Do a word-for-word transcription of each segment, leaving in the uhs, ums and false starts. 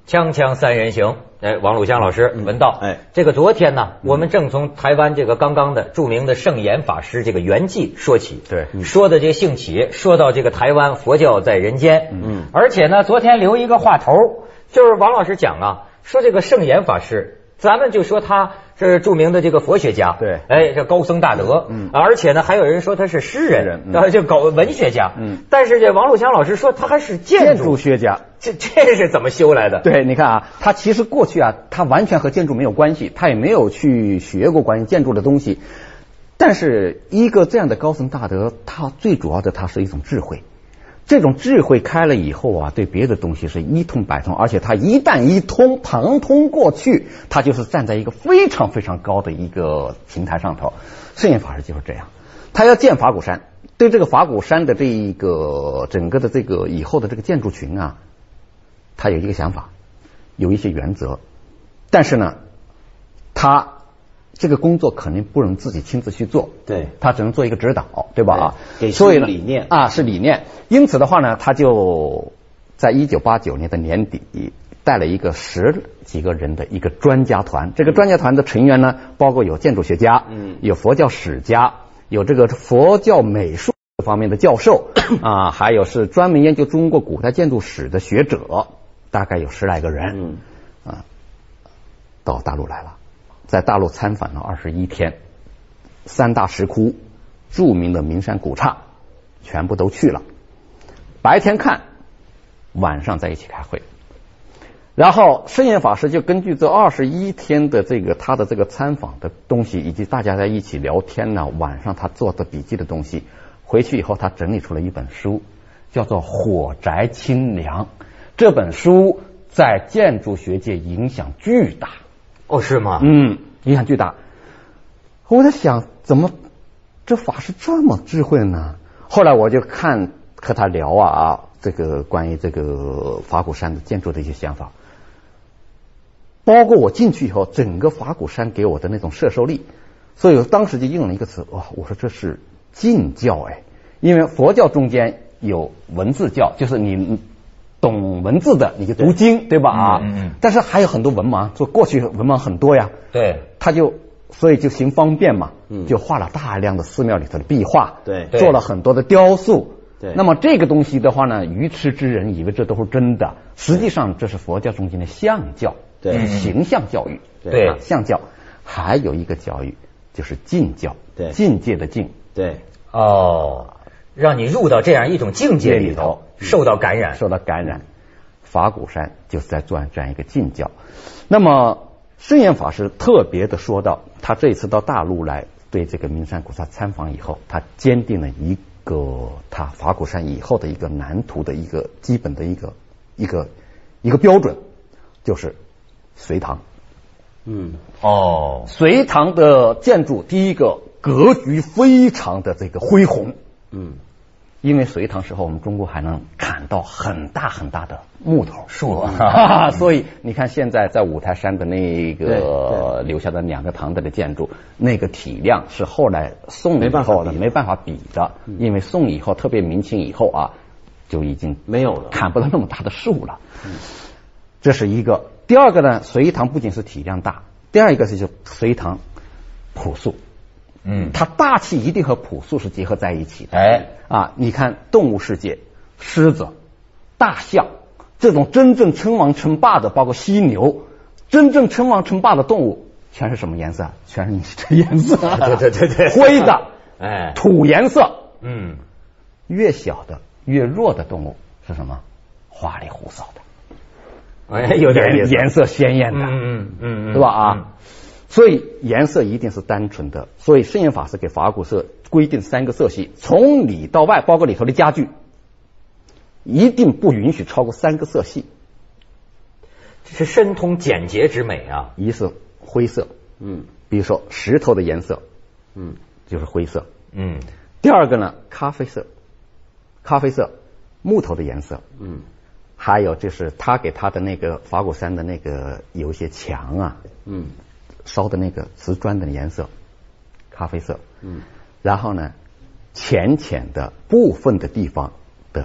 锵锵三人行，哎，王鲁香老师，文道， 哎， 这个昨天呢，我们正从台湾这个刚刚的著名的圣严法师这个圆寂说起， 对， 说的这个兴起，说到这个台湾佛教在人间， 嗯， 而且呢，昨天留一个话头，就是王老师讲啊，说这个圣严法师，咱们就说他是著名的这个佛学家， 对， 哎，这高僧大德， 嗯， 而且呢，还有人说他是诗人，嗯，就搞文学家， 嗯， 但是这王鲁香老师说他还是建建筑学家。 这这是怎么修来的？ 对，你看啊，他其实过去啊，他完全和建筑没有关系，他也没有去学过关于建筑的东西。但是一个这样的高僧大德，他最主要的他是一种智慧，这种智慧开了以后啊，对别的东西是一通百通，而且他一旦一通旁通过去，他就是站在一个非常非常高的一个平台上头。圣严法师就是这样，他要建法鼓山，对这个法鼓山的这一个整个的这个以后的这个建筑群啊。他有一个想法，有一些原则，但是呢，他这个工作肯定不能自己亲自去做， 对， 他只能做一个指导，对吧？啊， 给所以理念啊是理念，因此的话呢，他就在一九八九年的年底带了一个十几个人的一个专家团，这个专家团的成员呢，包括有建筑学家，嗯，有佛教史家，有这个佛教美术方面的教授啊，还有是专门研究中国古代建筑史的学者，大概有十来个人，嗯啊，到大陆来了，在大陆参访了二十一天，三大石窟、著名的名山古刹全部都去了，白天看，晚上在一起开会。然后圣严法师就根据这二十一天的这个他的这个参访的东西，以及大家在一起聊天呢，晚上他做的笔记的东西。回去以后，他整理出了一本书，叫做《火宅清凉》。这本书在建筑学界影响巨大。 哦，是吗？ 嗯，影响巨大。我在想，怎么这法师这么智慧呢？后来我就看和他聊啊啊，这个关于这个法鼓山的建筑的一些想法，包括我进去以后，整个法鼓山给我的那种摄受力，所以我当时就用了一个词，哇，我说这是静教哎，因为佛教中间有文字教，就是你懂文字的你就读经， 对, 对吧啊？嗯嗯。但是还有很多文盲，就过去文盲很多呀。 对。 他就所以就行方便嘛，嗯，就画了大量的寺庙里头的壁画， 对， 做了很多的雕塑。 对。 那么这个东西的话呢，愚痴之人以为这都是真的，实际上这是佛教中间的相教， 对， 形象教育， 对， 啊，相教。还有一个教育就是境教， 对， 境界的境。 对， 哦，让你入到这样一种境界里头，受到感染， 受到感染。法鼓山就是在做这样一个境教。那么圣严法师特别的说到，他这一次到大陆来对这个名山古刹参访以后，他坚定了一个他法鼓山以后的一个蓝图的一个基本的一个一个一个标准，就是隋唐。 嗯， 哦， 隋唐的建筑第一个格局非常的这个恢宏， 嗯， 因为隋唐时候我们中国还能砍到很大很大的木头树， 啊，所以你看现在在五台山的那个留下的两个唐代的建筑，那个体量是后来宋以后的没办法比的，因为宋以后特别明清以后啊，就已经没有了， 砍不到那么大的树了。这是一个。第二个呢，隋唐不仅是体量大，第二一个是就隋唐朴素， 嗯， 它大气一定和朴素是结合在一起的。 哎， 啊，你看动物世界，狮子、大象这种真正称王称霸的，包括犀牛，真正称王称霸的动物，全是什么颜色？全是你的颜色， 对对对对， 灰的， 哎， 土颜色。 嗯， 越小的越弱的动物是什么？花里胡哨的。 哎，有点意思， 颜色鲜艳的， 嗯嗯嗯， 对吧啊？嗯、所以颜色一定是单纯的。所以圣严法师给法鼓社规定三个色系，从里到外，包括里头的家具，一定不允许超过三个色系。 这是深通简洁之美啊！ 一是灰色， 嗯， 比如说石头的颜色， 嗯， 就是灰色， 嗯。 第二个呢，咖啡色，咖啡色，木头的颜色， 嗯。 还有就是他给他的那个法鼓山的那个有一些墙啊， 嗯， 烧的那个瓷砖的颜色，咖啡色， 嗯， 然后呢，浅浅的部分的地方的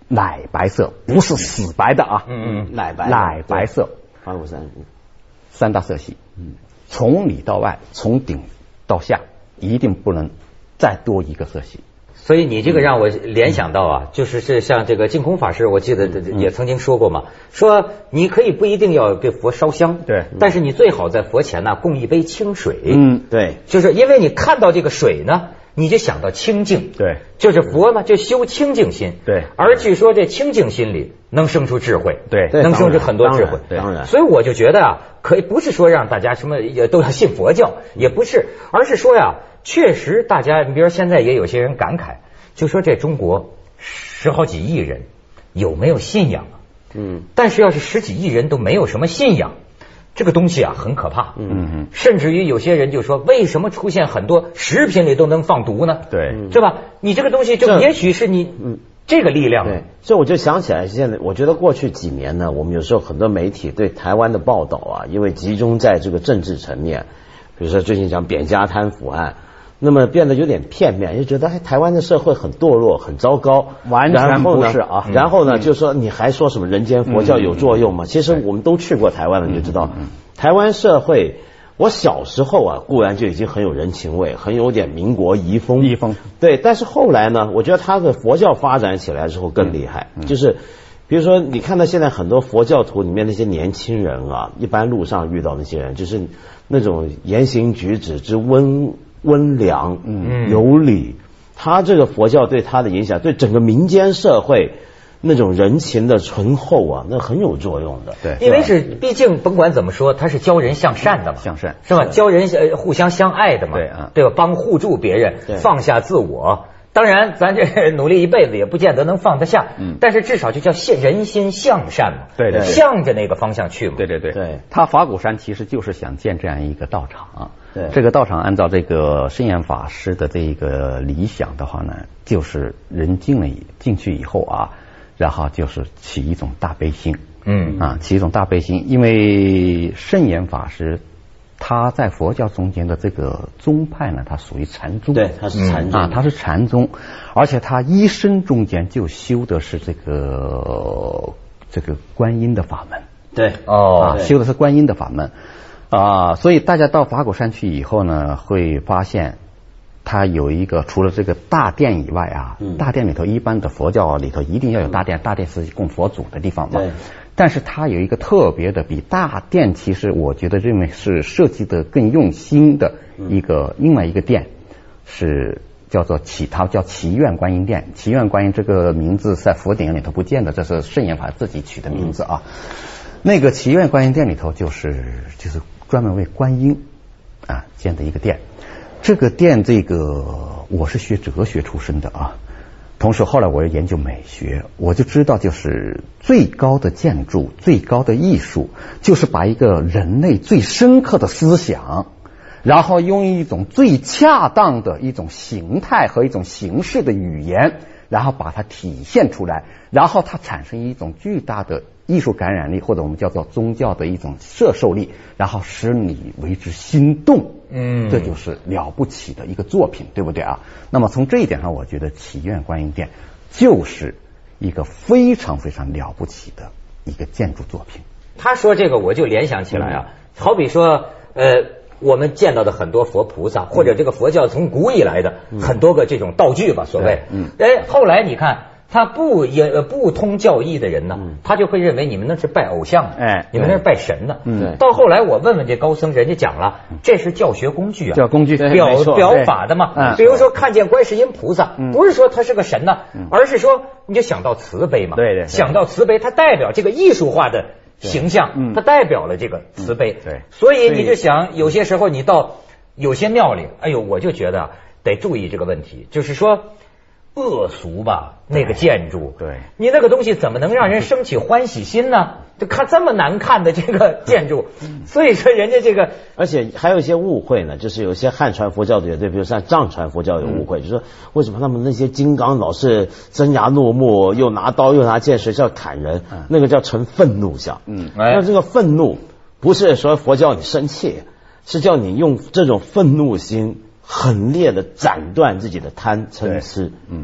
奶白色，不是死白的啊， 嗯嗯，奶白奶白色， 花果山三大色系，嗯，从里到外，从顶到下，一定不能再多一个色系。 所以你这个让我联想到啊，就是是像这个净空法师，我记得也曾经说过嘛，说你可以不一定要给佛烧香， 对， 但是你最好在佛前呢供一杯清水， 嗯， 对， 就是因为你看到这个水呢，你就想到清净， 对， 就是佛嘛，就修清净心， 对， 而据说这清净心里能生出智慧， 对， 能生出很多智慧， 当然， 所以我就觉得啊，可以不是说让大家什么也都要信佛教，也不是，而是说呀，确实大家，你比如现在也有些人感慨。就说这中国十好几亿人有没有信仰啊？嗯，但是要是十几亿人都没有什么信仰，这个东西啊很可怕。嗯嗯，甚至于有些人就说，为什么出现很多食品里都能放毒呢？ 对， 是吧？你这个东西就也许是你嗯这个力量。 对，所以我就想起来，现在我觉得过去几年呢，我们有时候很多媒体对台湾的报道啊，因为集中在这个政治层面，比如说最近讲扁家贪腐案。那么变得有点片面，就觉得哎，台湾的社会很堕落，很糟糕， 完全不是啊。 然后呢，就说你还说什么人间佛教有作用吗？其实我们都去过台湾了，你就知道，台湾社会，我小时候啊，固然就已经很有人情味，很有点民国遗风， 遗风。 对，但是后来呢，我觉得他的佛教发展起来之后更厉害，就是比如说你看到现在很多佛教徒里面那些年轻人啊，一般路上遇到那些人，就是那种言行举止之温。温良，嗯，有礼，他这个佛教对他的影响，对整个民间社会那种人情的醇厚啊，那很有作用的。 对， 因为是毕竟甭管怎么说，他是教人向善的嘛， 向善是吧？教人呃互相相爱的嘛， 对啊， 对吧？帮互助别人，放下自我。当然，咱这努力一辈子也不见得能放得下，嗯，但是至少就叫人心向善嘛， 对对， 向着那个方向去嘛， 对对对对。 他法鼓山其实就是想建这样一个道场， 对， 这个道场按照这个圣严法师的这个理想的话呢，就是人进了进去以后啊，然后就是起一种大悲心，嗯啊，起一种大悲心，因为圣严法师。他在佛教中间的这个宗派呢，他属于禅宗， 对，他是禅宗、 嗯、啊，他是禅宗，而且他一生中间就修的是这个这个观音的法门， 对， 哦，啊，修的是观音的法门啊，所以大家到法鼓山去以后呢，会发现它有一个除了这个大殿以外啊，嗯、大殿里头一般的佛教里头一定要有大殿，嗯、大殿是供佛祖的地方嘛。 对。 但是它有一个特别的，比大殿其实我觉得认为是设计的更用心的一个、嗯、另外一个殿，是叫做祈，它叫祈愿观音殿。祈愿观音这个名字在佛典里头不见的，这是圣严法自己取的名字啊。嗯、那个祈愿观音殿里头就是就是专门为观音啊建的一个殿。这个殿，这个我是学哲学出身的啊。同时后来我又研究美学，我就知道就是最高的建筑，最高的艺术，就是把一个人类最深刻的思想，然后用一种最恰当的一种形态和一种形式的语言，然后把它体现出来，然后它产生一种巨大的艺术感染力，或者我们叫做宗教的一种摄受力，然后使你为之心动。嗯，这就是了不起的一个作品，对不对啊？那么从这一点上，我觉得祈愿观音殿就是一个非常非常了不起的一个建筑作品。 他说这个，我就联想起来啊，嗯、好比说，呃，我们见到的很多佛菩萨，或者这个佛教从古以来的很多个这种道具吧，所谓，嗯，哎，后来你看。他不也不通教义的人呢，嗯、他就会认为你们那是拜偶像，哎，你们那是拜神的。嗯，到后来我问问这高僧，人家讲了，这是教学工具啊， 教工具表表法的嘛。嗯、比如说看见观世音菩萨，嗯、不是说他是个神呐，嗯、而是说你就想到慈悲嘛。 对 对, 对， 想到慈悲，它代表这个艺术化的形象，嗯、它代表了这个慈悲。 嗯、对， 所以你就想，有些时候你到有些庙里，哎呦，我就觉得得注意这个问题，就是说。恶俗吧，那个建筑， 对你那个东西怎么能让人升起欢喜心呢？就看这么难看的这个建筑，所以说人家这个， 而且还有一些误会呢，就是有些汉传佛教的乐队，比如像藏传佛教有误会，嗯、就是说为什么他们那些金刚老是真牙怒目，又拿刀又拿剑，谁叫砍人？嗯、那个叫成愤怒像。嗯，那这个愤怒不是说佛教你生气，是叫你用这种愤怒心。狠烈的斩断自己的贪嗔痴，嗯，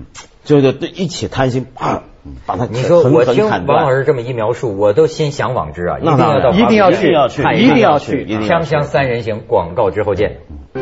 就就对一起贪心，啪，把它你说我听王老师这么一描述，我都心向往之啊！一定那当然要到一定要去， 要去一定要去， 一定要去锵锵三人行，广告之后见。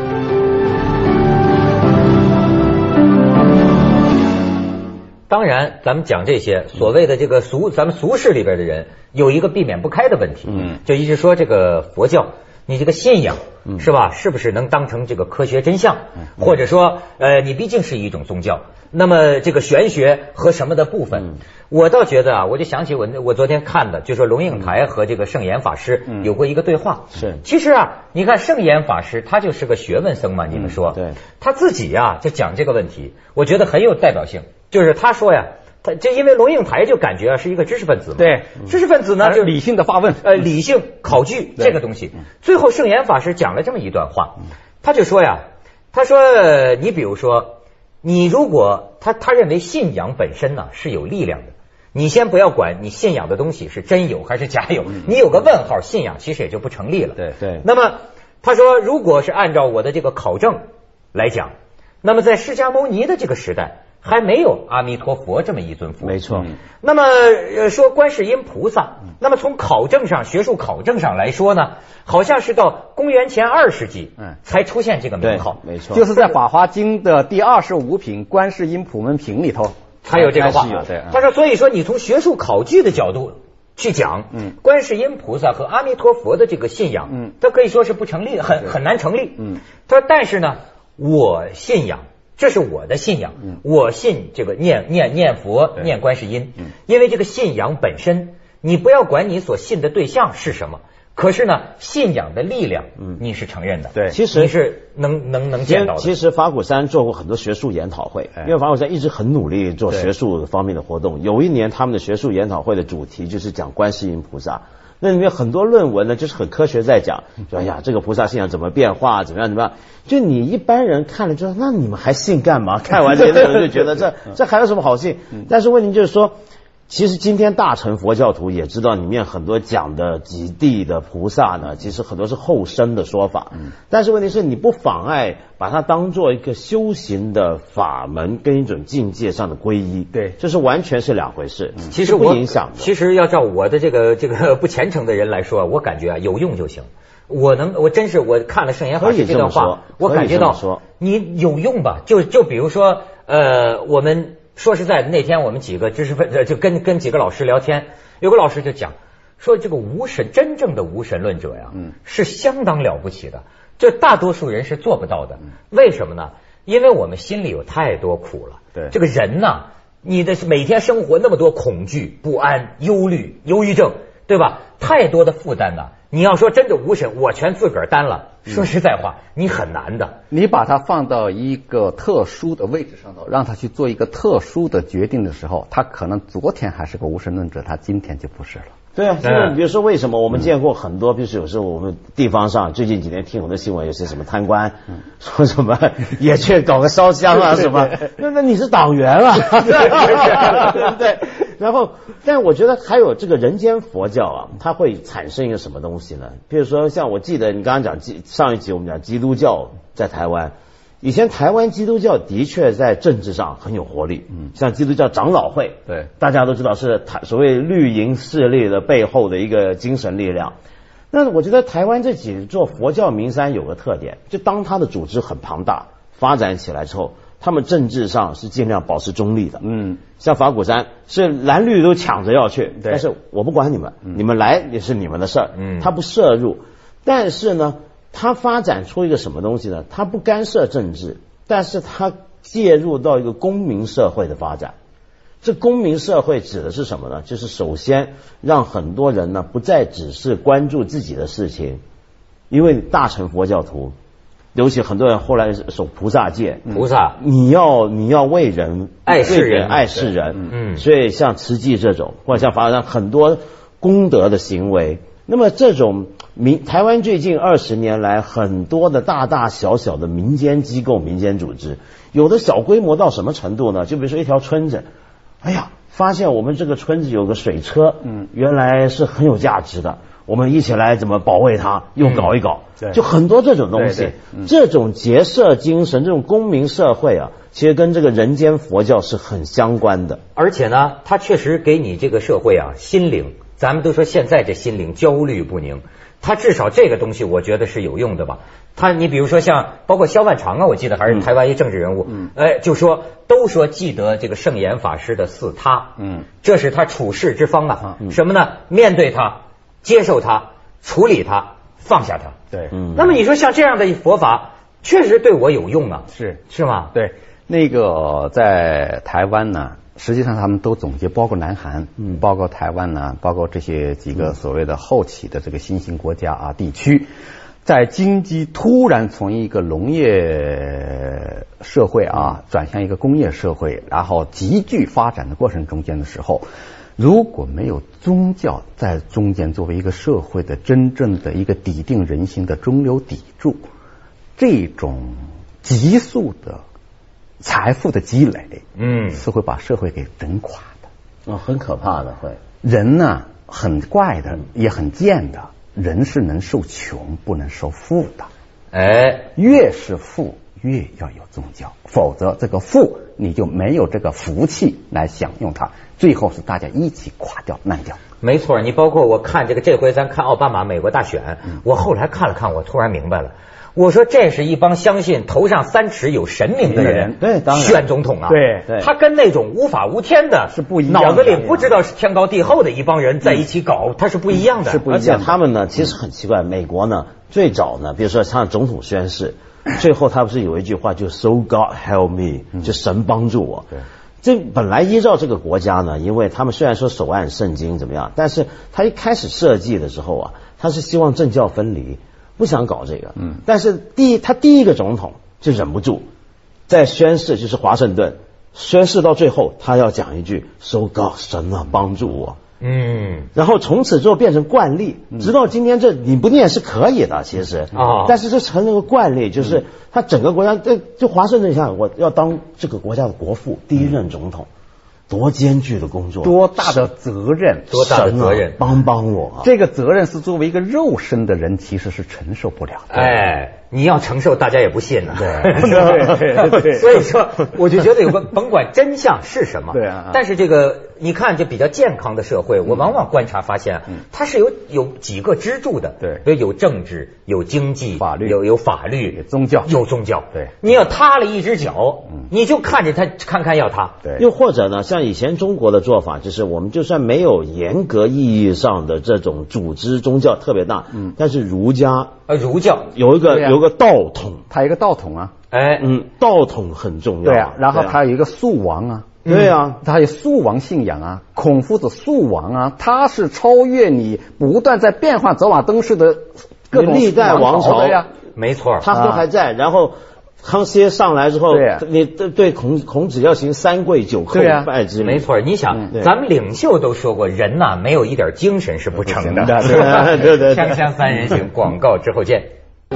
当然，咱们讲这些所谓的这个俗，咱们俗世里边的人有一个避免不开的问题， 嗯， 就一直说这个佛教，你这个信仰，嗯，是吧？是不是能当成这个科学真相？嗯，或者说，呃，你毕竟是一种宗教，那么这个玄学和什么的部分，嗯，我倒觉得啊，我就想起我我昨天看的，就说龙应台和这个圣严法师有过一个对话， 嗯，是， 其实啊，你看圣严法师他就是个学问僧嘛，你们说， 嗯，对， 他自己啊就讲这个问题，我觉得很有代表性。就是他说呀，他这因为龙应台就感觉啊是一个知识分子嘛， 对， 知识分子呢就理性的发问， 呃，理性考据这个东西。最后圣严法师讲了这么一段话，他就说呀，他说你比如说，你如果他他认为信仰本身呢是有力量的，你先不要管你信仰的东西是真有还是假有，你有个问号，信仰其实也就不成立了。 对对。 那么他说，如果是按照我的这个考证来讲，那么在释迦牟尼的这个时代，还没有阿弥陀佛这么一尊佛。 没错。 嗯、那么呃说观世音菩萨，那么从考证上、学术考证上来说呢，好像是到公元前二世纪嗯才出现这个名号。 没错。 就是在《法华经》的第二十五品《观世音普门品》里头才有这个话。 对， 他说，所以说你从学术考据的角度去讲，嗯，观世音菩萨和阿弥陀佛的这个信仰，嗯，它可以说是不成立的，很很难成立。嗯，他说，但是呢，我信仰。这是我的信仰，嗯、我信这个念念念佛、念观世音，嗯、因为这个信仰本身，你不要管你所信的对象是什么，可是呢，信仰的力量，嗯、你是承认的， 对，其实你是能能能见到的。 其实法鼓山做过很多学术研讨会，因为法鼓山一直很努力做学术方面的活动。有一年他们的学术研讨会的主题就是讲观世音菩萨。那里面很多论文呢，就是很科学在讲，说哎呀，这个菩萨信仰怎么变化，怎么样怎么样。就你一般人看了之后，那你们还信干嘛？看完这些内容就觉得这这还有什么好信？但是问题就是说，其实今天大乘佛教徒也知道里面很多讲的极地的菩萨呢，其实很多是后生的说法。但是问题是你不妨碍把它当做一个修行的法门跟一种境界上的皈依， 对， 这是完全是两回事。 其实不影响的。 其实要照我的这个这个不虔诚的人来说，我感觉啊有用就行。我能，我真是我看了圣严法师这段话，我感觉到你有用吧？就就比如说，呃，我们说实在的，那天我们几个知识分子就跟跟几个老师聊天，有个老师就讲说，这个无神真正的无神论者呀，嗯，是相当了不起的，这大多数人是做不到的。为什么呢？因为我们心里有太多苦了。 对， 这个人呐，你的每天生活那么多恐惧、不安、忧虑、忧郁症，对吧？太多的负担呐。你要说真的无神，我全自个儿担了。说实在话，你很难的。 你把它放到一个特殊的位置上头，让他去做一个特殊的决定的时候，他可能昨天还是个无神论者，他今天就不是了。 对啊，就是比如说为什么我们见过很多，比如说有时候我们地方上最近几年听很多新闻，有些什么贪官说什么也去搞个烧香啊什么，那那你是党员啊，对不对？然后，但我觉得还有这个人间佛教啊，它会产生一个什么东西呢？比如说像我记得你刚刚讲上一集我们讲基督教在台湾。以前台湾基督教的确在政治上很有活力，嗯，像基督教长老会， 对， 大家都知道是台所谓绿营势力的背后的一个精神力量。那我觉得台湾这几座佛教名山有个特点，就当它的组织很庞大，发展起来之后，他们政治上是尽量保持中立的，嗯，像法鼓山是蓝绿都抢着要去，但是我不管你们，嗯、你们来也是你们的事儿，嗯，他不涉入，但是呢。他发展出一个什么东西呢？他不干涉政治，但是他介入到一个公民社会的发展。这公民社会指的是什么呢？就是首先让很多人呢不再只是关注自己的事情，因为大乘佛教徒，尤其很多人后来守菩萨戒， 菩萨， 你要你要为人爱世人， 爱世人，嗯，所以像慈济这种，或者像法上很多功德的行为。那么这种民台湾最近二十年来很多的大大小小的民间机构、民间组织，有的小规模到什么程度呢？就比如说一条村子，哎呀，发现我们这个村子有个水车，嗯，原来是很有价值的。 我们一起来怎么保卫它，又搞一搞， 嗯、 就很多这种东西。 对对嗯、 这种结社精神，这种公民社会啊，其实跟这个人间佛教是很相关的。 而且呢，它确实给你这个社会啊心灵，咱们都说现在这心灵焦虑不宁，它至少这个东西我觉得是有用的吧。他，你比如说像包括萧万长啊，我记得还是台湾一政治人物，嗯，哎，就说都说记得这个圣严法师的四他，嗯，这是他处世之方啊，嗯、什么呢？面对他，接受他，处理他，放下他。 对， 嗯。那么你说像这样的佛法，确实对我有用啊， 是是吗？ 对，那个在台湾呢，实际上他们都总结，包括南韩，嗯，包括台湾呢，包括这些几个所谓的后起的这个新兴国家啊地区。在经济突然从一个农业社会啊转向一个工业社会，然后急剧发展的过程中间的时候，如果没有宗教在中间作为一个社会的真正的一个抵定人心的中流砥柱，这种急速的财富的积累，嗯，是会把社会给整垮的。 哦，很可怕的会。 人呢，很怪的，也很贱的。人是能受穷不能受富的，哎，越是富越要有宗教，否则这个富你就没有这个福气来享用它，最后是大家一起垮掉烂掉。 没错，你包括我看这个这回咱看奥巴马美国大选，嗯、我后来看了看，我突然明白了。我说这是一帮相信头上三尺有神明的人， 对，当然选总统啊， 对对， 他跟那种无法无天的是不一样的， 脑子里不知道是天高地厚的一帮人在一起搞，他是不一样的， 是不一样的。 而且他们呢，其实很奇怪，美国呢最早呢，比如说像总统宣誓，最后他不是有一句话就 "So God help me"， 就神帮助我。对。这本来依照这个国家呢，因为他们虽然说手按圣经怎么样，但是他一开始设计的时候啊，他是希望政教分离。不想搞这个，嗯，但是第一，他第一个总统就忍不住，在宣誓，就是华盛顿宣誓到最后，他要讲一句 "So God 神啊帮助我"，嗯，然后从此之后变成惯例，直到今天这你不念是可以的，其实啊，但是这成了个惯例，就是他整个国家，这就华盛顿想我要当这个国家的国父，第一任总统。多艰巨的工作， 多大的责任， 多大的责任， 帮帮我、啊！ 这个责任是作为一个肉身的人，其实是承受不了的。 哎，你要承受，大家也不信呢、啊。 对对对， 所以说，我就觉得有个甭管真相是什么， 对啊。 但是这个你看，这比较健康的社会，我往往观察发现，嗯、它是有有几个支柱的， 对， 比如有政治、有经济、 法律， 有有法律、 有宗教、 有宗教。 对， 你要塌了一只脚，嗯、你就看着它，看看要塌。 对， 又或者呢，像以前中国的做法，就是我们就算没有严格意义上的这种组织宗教特别大，嗯，但是儒家呃儒教有一个、啊、有个道统， 它有一个道统啊， 哎， 嗯，道统很重要， 对啊，然后它有一个肃王啊。 对啊， 他有肃王信仰啊，孔夫子肃王啊，他是超越你不断在变换走马灯似的各种历代王朝呀， 没错， 他都还在。然后康熙上来之后， 对你对孔孔子要行三跪九叩拜之礼， 没错。你想，咱们领袖都说过，人呐没有一点精神是不成的。 对对对， 锵锵三人行，广告之后见。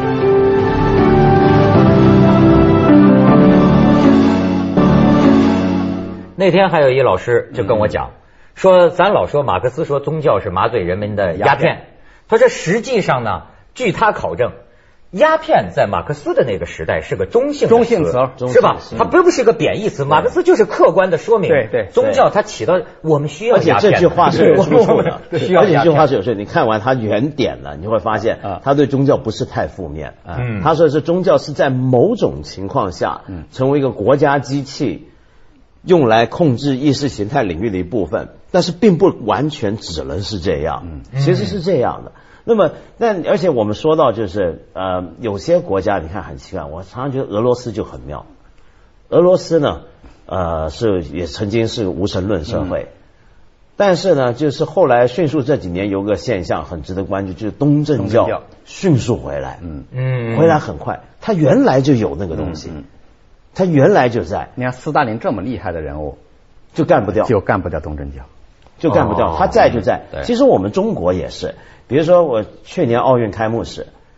那天还有一老师就跟我讲，说咱老说马克思说宗教是麻醉人民的鸦片，他说实际上呢，据他考证，鸦片在马克思的那个时代是个中性中性词， 是吧？它不不是个贬义词，马克思就是客观的说明， 对对， 宗教它起到我们需要鸦片， 而且这句话是有出处的， 而且这句话是有出处。你看完他原点了，你会发现他对宗教不是太负面，嗯，他说是宗教是在某种情况下成为一个国家机器。用来控制意识形态领域的一部分，但是并不完全只能是这样，嗯，其实是这样的。那么，但而且我们说到就是呃，有些国家你看很奇怪，我常常觉得俄罗斯就很妙。俄罗斯呢，呃，是也曾经是无神论社会，嗯、但是呢，就是后来迅速这几年有个现象很值得关注，就是东正教迅速回来，嗯嗯，回来很快，它原来就有那个东西。嗯嗯他原来就在， 你看斯大林这么厉害的人物， 就干不掉， 就干不掉东正教， 就干不掉。哦、他在就在。其实我们中国也是，比如说我去年奥运开幕式，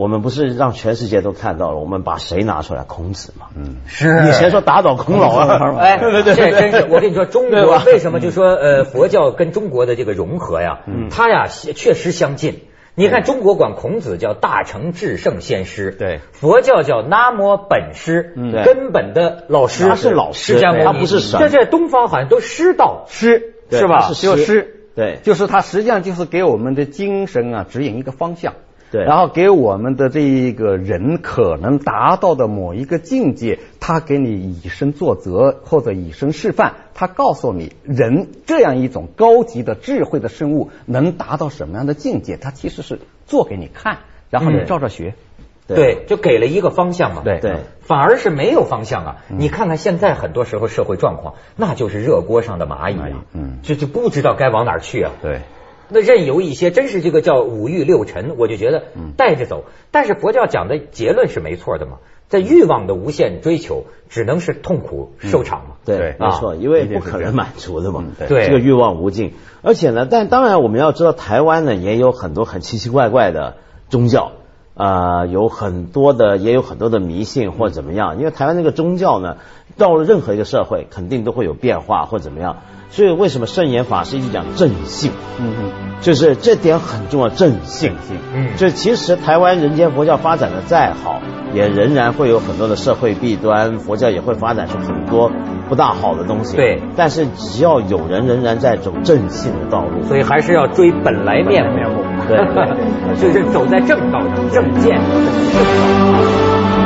我们不是让全世界都看到了，我们把谁拿出来？孔子嘛。 嗯， 是。 以前说打倒孔老啊， 哎，对对对，这真是我跟你说，中国为什么就说呃佛教跟中国的这个融合呀，它呀确实相近。你看中国管孔子叫大成至圣先师， 对， 佛教叫南无本师， 嗯， 根本的老师， 他是老师， 释迦牟尼， 他不是神。 这在东方好像都师道， 师是吧？就师， 对， 就是他实际上就是给我们的精神啊指引一个方向。 对， 然后给我们的这个人可能达到的某一个境界，他给你以身作则或者以身示范，他告诉你人这样一种高级的智慧的生物能达到什么样的境界，他其实是做给你看，然后你照着学。 嗯、对，就给了一个方向嘛。 对对， 反而是没有方向啊！嗯、你看看现在很多时候社会状况，那就是热锅上的蚂蚁啊，嗯，就就不知道该往哪儿去啊。 对。 那任由一些，真是这个叫五欲六尘，我就觉得带着走。但是佛教讲的结论是没错的嘛，在欲望的无限追求，只能是痛苦收场嘛。 嗯、对，没错，因为不可能满足的嘛。 对， 这个欲望无尽。而且呢，但当然我们要知道，台湾呢也有很多很奇奇怪怪的宗教，啊、呃，有很多的，也有很多的迷信或怎么样。因为台湾那个宗教呢，到了任何一个社会，肯定都会有变化或怎么样。所以为什么圣严法师一直讲正信？嗯嗯，就是这点很重要，正信。嗯，就其实台湾人间佛教发展的再好，也仍然会有很多的社会弊端，佛教也会发展出很多不大好的东西。 对， 但是只要有人仍然在走正信的道路， 所以还是要追本来面目。 对对对， 就是走在正道上，正见正道。